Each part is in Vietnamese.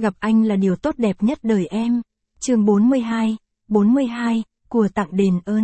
Gặp anh là điều tốt đẹp nhất đời em. Chương 42, của tặng đền ơn.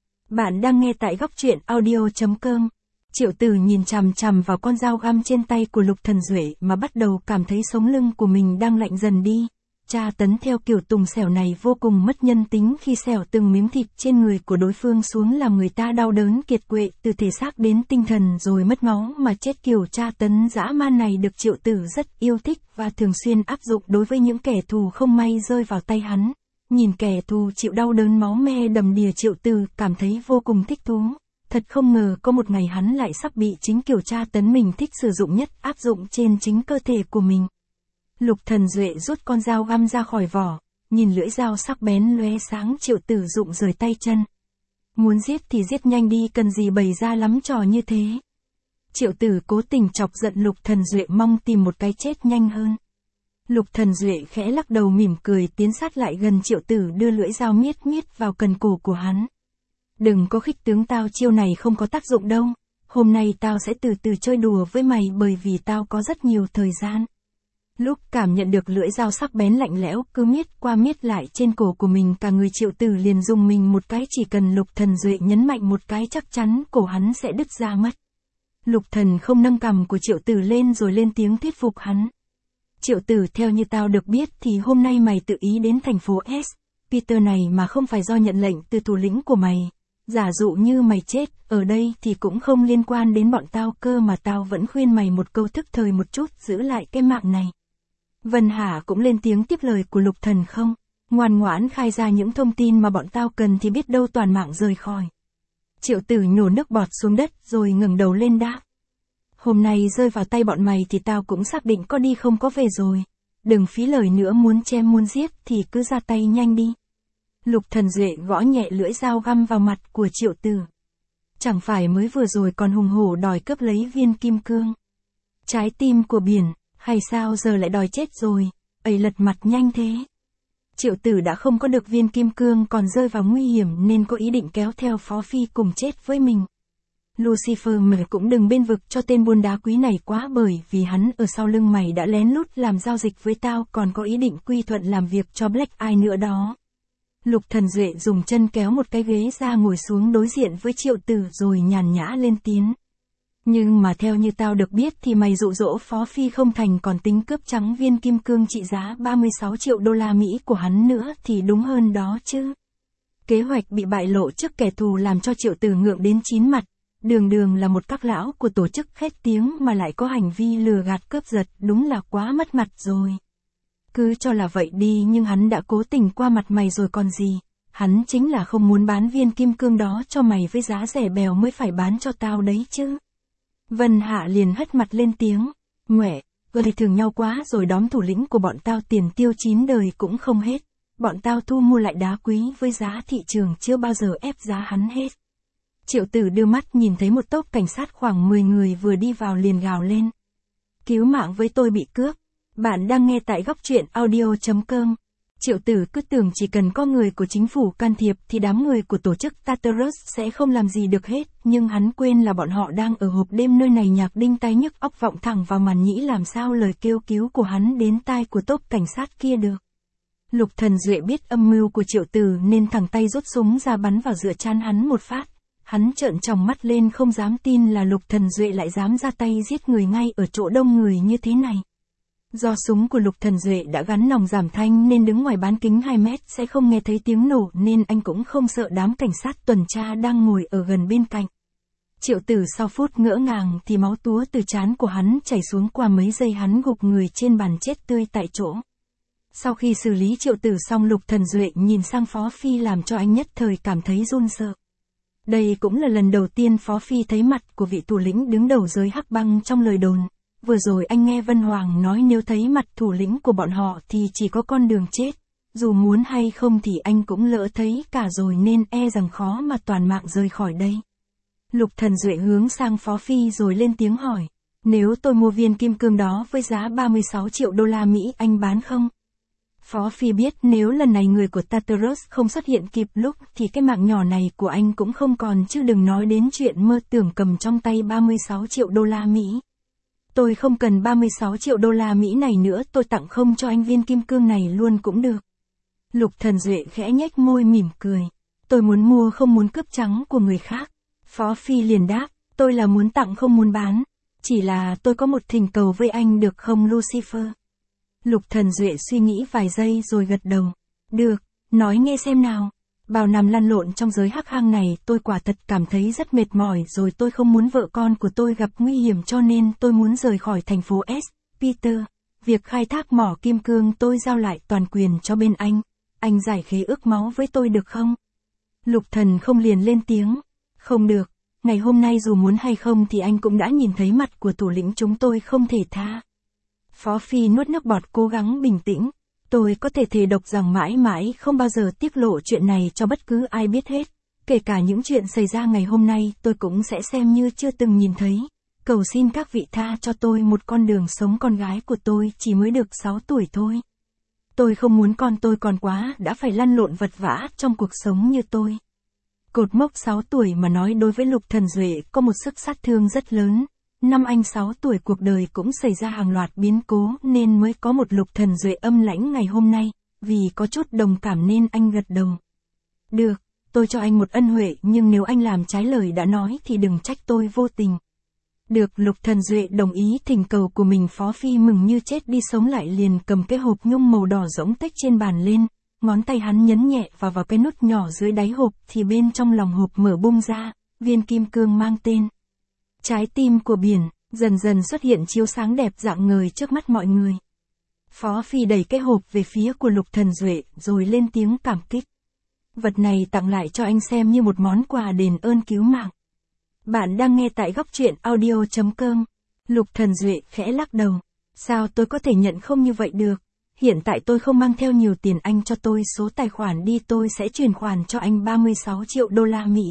Bạn đang nghe tại góc truyện audio.com. Triệu Tử nhìn chằm chằm vào con dao găm trên tay của Lục Thần Duệ mà bắt đầu cảm thấy sống lưng của mình đang lạnh dần đi. Tra tấn theo kiểu tùng xẻo này vô cùng mất nhân tính, khi xẻo từng miếng thịt trên người của đối phương xuống làm người ta đau đớn kiệt quệ từ thể xác đến tinh thần rồi mất máu mà chết. Kiểu tra tấn dã man này được Triệu Tử rất yêu thích và thường xuyên áp dụng đối với những kẻ thù không may rơi vào tay hắn. Nhìn kẻ thù chịu đau đớn máu me đầm đìa, Triệu Tử cảm thấy vô cùng thích thú. Thật không ngờ có một ngày hắn lại sắp bị chính kiểu tra tấn mình thích sử dụng nhất áp dụng trên chính cơ thể của mình. Lục Thần Duệ rút con dao găm ra khỏi vỏ, nhìn lưỡi dao sắc bén lóe sáng, Triệu Tử rụng rời tay chân. Muốn giết thì giết nhanh đi, cần gì bày ra lắm trò như thế. Triệu Tử cố tình chọc giận Lục Thần Duệ, mong tìm một cái chết nhanh hơn. Lục Thần Duệ khẽ lắc đầu mỉm cười tiến sát lại gần Triệu Tử, đưa lưỡi dao miết miết vào cần cổ của hắn. Đừng có khích tướng tao, chiêu này không có tác dụng đâu. Hôm nay tao sẽ từ từ chơi đùa với mày bởi vì tao có rất nhiều thời gian. Lúc cảm nhận được lưỡi dao sắc bén lạnh lẽo cứ miết qua miết lại trên cổ của mình, cả người Triệu Tử liền dùng mình một cái, chỉ cần Lục Thần Duệ nhấn mạnh một cái chắc chắn cổ hắn sẽ đứt ra mất. Lục Thần không nâng cằm của Triệu Tử lên rồi lên tiếng thuyết phục hắn. Triệu Tử, theo như tao được biết thì hôm nay mày tự ý đến thành phố S. Peter này mà không phải do nhận lệnh từ thủ lĩnh của mày. Giả dụ như mày chết ở đây thì cũng không liên quan đến bọn tao, cơ mà tao vẫn khuyên mày một câu thức thời một chút, giữ lại cái mạng này. Vân Hà cũng lên tiếng tiếp lời của Lục Thần, không ngoan ngoãn khai ra những thông tin mà bọn tao cần thì biết đâu toàn mạng rời khỏi. Triệu Tử nhổ nước bọt xuống đất rồi ngẩng đầu lên đáp. Hôm nay rơi vào tay bọn mày thì tao cũng xác định có đi không có về rồi. Đừng phí lời nữa, muốn chém muốn giết thì cứ ra tay nhanh đi. Lục Thần Duệ gõ nhẹ lưỡi dao găm vào mặt của Triệu Tử. Chẳng phải mới vừa rồi còn hùng hổ đòi cướp lấy viên kim cương, trái tim của biển, hay sao giờ lại đòi chết rồi, ấy lật mặt nhanh thế. Triệu Tử đã không có được viên kim cương còn rơi vào nguy hiểm nên có ý định kéo theo Phó Phi cùng chết với mình. Lucifer, mày cũng đừng bên vực cho tên buôn đá quý này quá, bởi vì hắn ở sau lưng mày đã lén lút làm giao dịch với tao, còn có ý định quy thuận làm việc cho Black Eye nữa đó. Lục Thần Duệ dùng chân kéo một cái ghế ra ngồi xuống đối diện với Triệu Tử rồi nhàn nhã lên tiếng. Nhưng mà theo như tao được biết thì mày dụ dỗ Phó Phi không thành còn tính cướp trắng viên kim cương trị giá 36 triệu đô la Mỹ của hắn nữa thì đúng hơn đó chứ. Kế hoạch bị bại lộ trước kẻ thù làm cho Triệu Tử ngượng đến chín mặt. Đường đường là một các lão của tổ chức khét tiếng mà lại có hành vi lừa gạt cướp giật, đúng là quá mất mặt rồi. Cứ cho là vậy đi, nhưng hắn đã cố tình qua mặt mày rồi còn gì. Hắn chính là không muốn bán viên kim cương đó cho mày với giá rẻ bèo mới phải bán cho tao đấy chứ. Vân Hạ liền hất mặt lên tiếng. Nguệ, gây thường nhau quá rồi, đóm thủ lĩnh của bọn tao tiền tiêu 9 đời cũng không hết. Bọn tao thu mua lại đá quý với giá thị trường, chưa bao giờ ép giá hắn hết. Triệu Tử đưa mắt nhìn thấy một tốp cảnh sát khoảng 10 người vừa đi vào liền gào lên. Cứu mạng với, tôi bị cướp. Bạn đang nghe tại góc truyện audio.com. Triệu Tử cứ tưởng chỉ cần có người của chính phủ can thiệp thì đám người của tổ chức Tartarus sẽ không làm gì được hết, nhưng hắn quên là bọn họ đang ở hộp đêm nơi này. Nhạc đinh tai nhức óc vọng thẳng vào màn nhĩ, làm sao lời kêu cứu của hắn đến tai của tốp cảnh sát kia được. Lục Thần Duệ biết âm mưu của Triệu Tử nên thẳng tay rút súng ra bắn vào giữa trán hắn một phát. Hắn trợn tròng mắt lên không dám tin là Lục Thần Duệ lại dám ra tay giết người ngay ở chỗ đông người như thế này. Do súng của Lục Thần Duệ đã gắn nòng giảm thanh nên đứng ngoài bán kính 2 mét sẽ không nghe thấy tiếng nổ, nên anh cũng không sợ đám cảnh sát tuần tra đang ngồi ở gần bên cạnh. Triệu Tử sau phút ngỡ ngàng thì máu túa từ trán của hắn chảy xuống, qua mấy giây hắn gục người trên bàn chết tươi tại chỗ. Sau khi xử lý Triệu Tử xong, Lục Thần Duệ nhìn sang Phó Phi làm cho anh nhất thời cảm thấy run sợ. Đây cũng là lần đầu tiên Phó Phi thấy mặt của vị thủ lĩnh đứng đầu giới hắc băng trong lời đồn. Vừa rồi anh nghe Vân Hoàng nói nếu thấy mặt thủ lĩnh của bọn họ thì chỉ có con đường chết. Dù muốn hay không thì anh cũng lỡ thấy cả rồi nên e rằng khó mà toàn mạng rời khỏi đây. Lục Thần Duệ hướng sang Phó Phi rồi lên tiếng hỏi. Nếu tôi mua viên kim cương đó với giá 36 triệu đô la Mỹ anh bán không? Phó Phi biết nếu lần này người của Tartarus không xuất hiện kịp lúc thì cái mạng nhỏ này của anh cũng không còn, chứ đừng nói đến chuyện mơ tưởng cầm trong tay 36 triệu đô la Mỹ. Tôi không cần 36 triệu đô la Mỹ này nữa, tôi tặng không cho anh viên kim cương này luôn cũng được. Lục Thần Duệ khẽ nhếch môi mỉm cười. Tôi muốn mua không muốn cướp trắng của người khác. Phó Phi liền đáp, tôi là muốn tặng không muốn bán. Chỉ là tôi có một thỉnh cầu với anh được không Lucifer? Lục Thần Duệ suy nghĩ vài giây rồi gật đầu. Được, nói nghe xem nào. Bao năm lăn lộn trong giới hắc hang này tôi quả thật cảm thấy rất mệt mỏi rồi, tôi không muốn vợ con của tôi gặp nguy hiểm cho nên tôi muốn rời khỏi thành phố S. Peter, việc khai thác mỏ kim cương tôi giao lại toàn quyền cho bên anh giải khế ước máu với tôi được không? Lục Thần không liền lên tiếng. Không được, ngày hôm nay dù muốn hay không thì anh cũng đã nhìn thấy mặt của thủ lĩnh chúng tôi, không thể tha. Phó Phi nuốt nước bọt cố gắng bình tĩnh. Tôi có thể thề độc rằng mãi mãi không bao giờ tiết lộ chuyện này cho bất cứ ai biết hết. Kể cả những chuyện xảy ra ngày hôm nay tôi cũng sẽ xem như chưa từng nhìn thấy. Cầu xin các vị tha cho tôi một con đường sống, con gái của tôi chỉ mới được 6 tuổi thôi. Tôi không muốn con tôi còn quá đã phải lăn lộn vật vã trong cuộc sống như tôi. Cột mốc 6 tuổi mà nói đối với Lục Thần Duệ có một sức sát thương rất lớn. Năm anh 6 tuổi cuộc đời cũng xảy ra hàng loạt biến cố nên mới có một Lục Thần Duệ âm lãnh ngày hôm nay, vì có chút đồng cảm nên anh gật đầu. Được, tôi cho anh một ân huệ nhưng nếu anh làm trái lời đã nói thì đừng trách tôi vô tình. Được, Lục Thần Duệ đồng ý thỉnh cầu của mình. Phó Phi mừng như chết đi sống lại liền cầm cái hộp nhung màu đỏ rỗng tuếch trên bàn lên, ngón tay hắn nhấn nhẹ vào cái nút nhỏ dưới đáy hộp thì bên trong lòng hộp mở bung ra, viên kim cương mang tên Trái Tim của Biển, dần dần xuất hiện chiếu sáng đẹp rạng ngời trước mắt mọi người. Phó Phi đẩy cái hộp về phía của Lục Thần Duệ rồi lên tiếng cảm kích. Vật này tặng lại cho anh xem như một món quà đền ơn cứu mạng. Bạn đang nghe tại góc truyện audio.com. Lục Thần Duệ khẽ lắc đầu. Sao tôi có thể nhận không như vậy được? Hiện tại tôi không mang theo nhiều tiền, anh cho tôi số tài khoản đi, tôi sẽ chuyển khoản cho anh 36 triệu đô la Mỹ.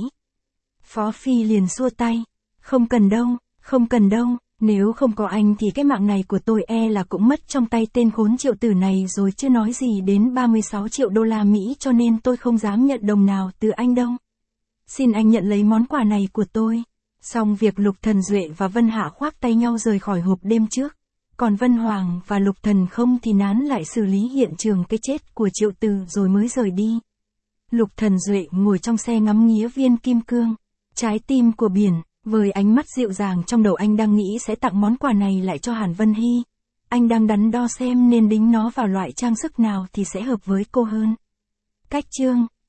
Phó Phi liền xua tay. Không cần đâu, không cần đâu, nếu không có anh thì cái mạng này của tôi e là cũng mất trong tay tên khốn triệu tử này rồi, chưa nói gì đến 36 triệu đô la Mỹ, cho nên tôi không dám nhận đồng nào từ anh đâu. Xin anh nhận lấy món quà này của tôi. Xong việc, Lục Thần Duệ và Vân Hạ khoác tay nhau rời khỏi hộp đêm trước. Còn Vân Hoàng và Lục Thần không thì nán lại xử lý hiện trường cái chết của triệu tử rồi mới rời đi. Lục Thần Duệ ngồi trong xe ngắm nghía viên kim cương Trái Tim của Biển. Với ánh mắt dịu dàng trong đầu anh đang nghĩ sẽ tặng món quà này lại cho Hàn Vân Hy. Anh đang đắn đo xem nên đính nó vào loại trang sức nào thì sẽ hợp với cô hơn. Cách chương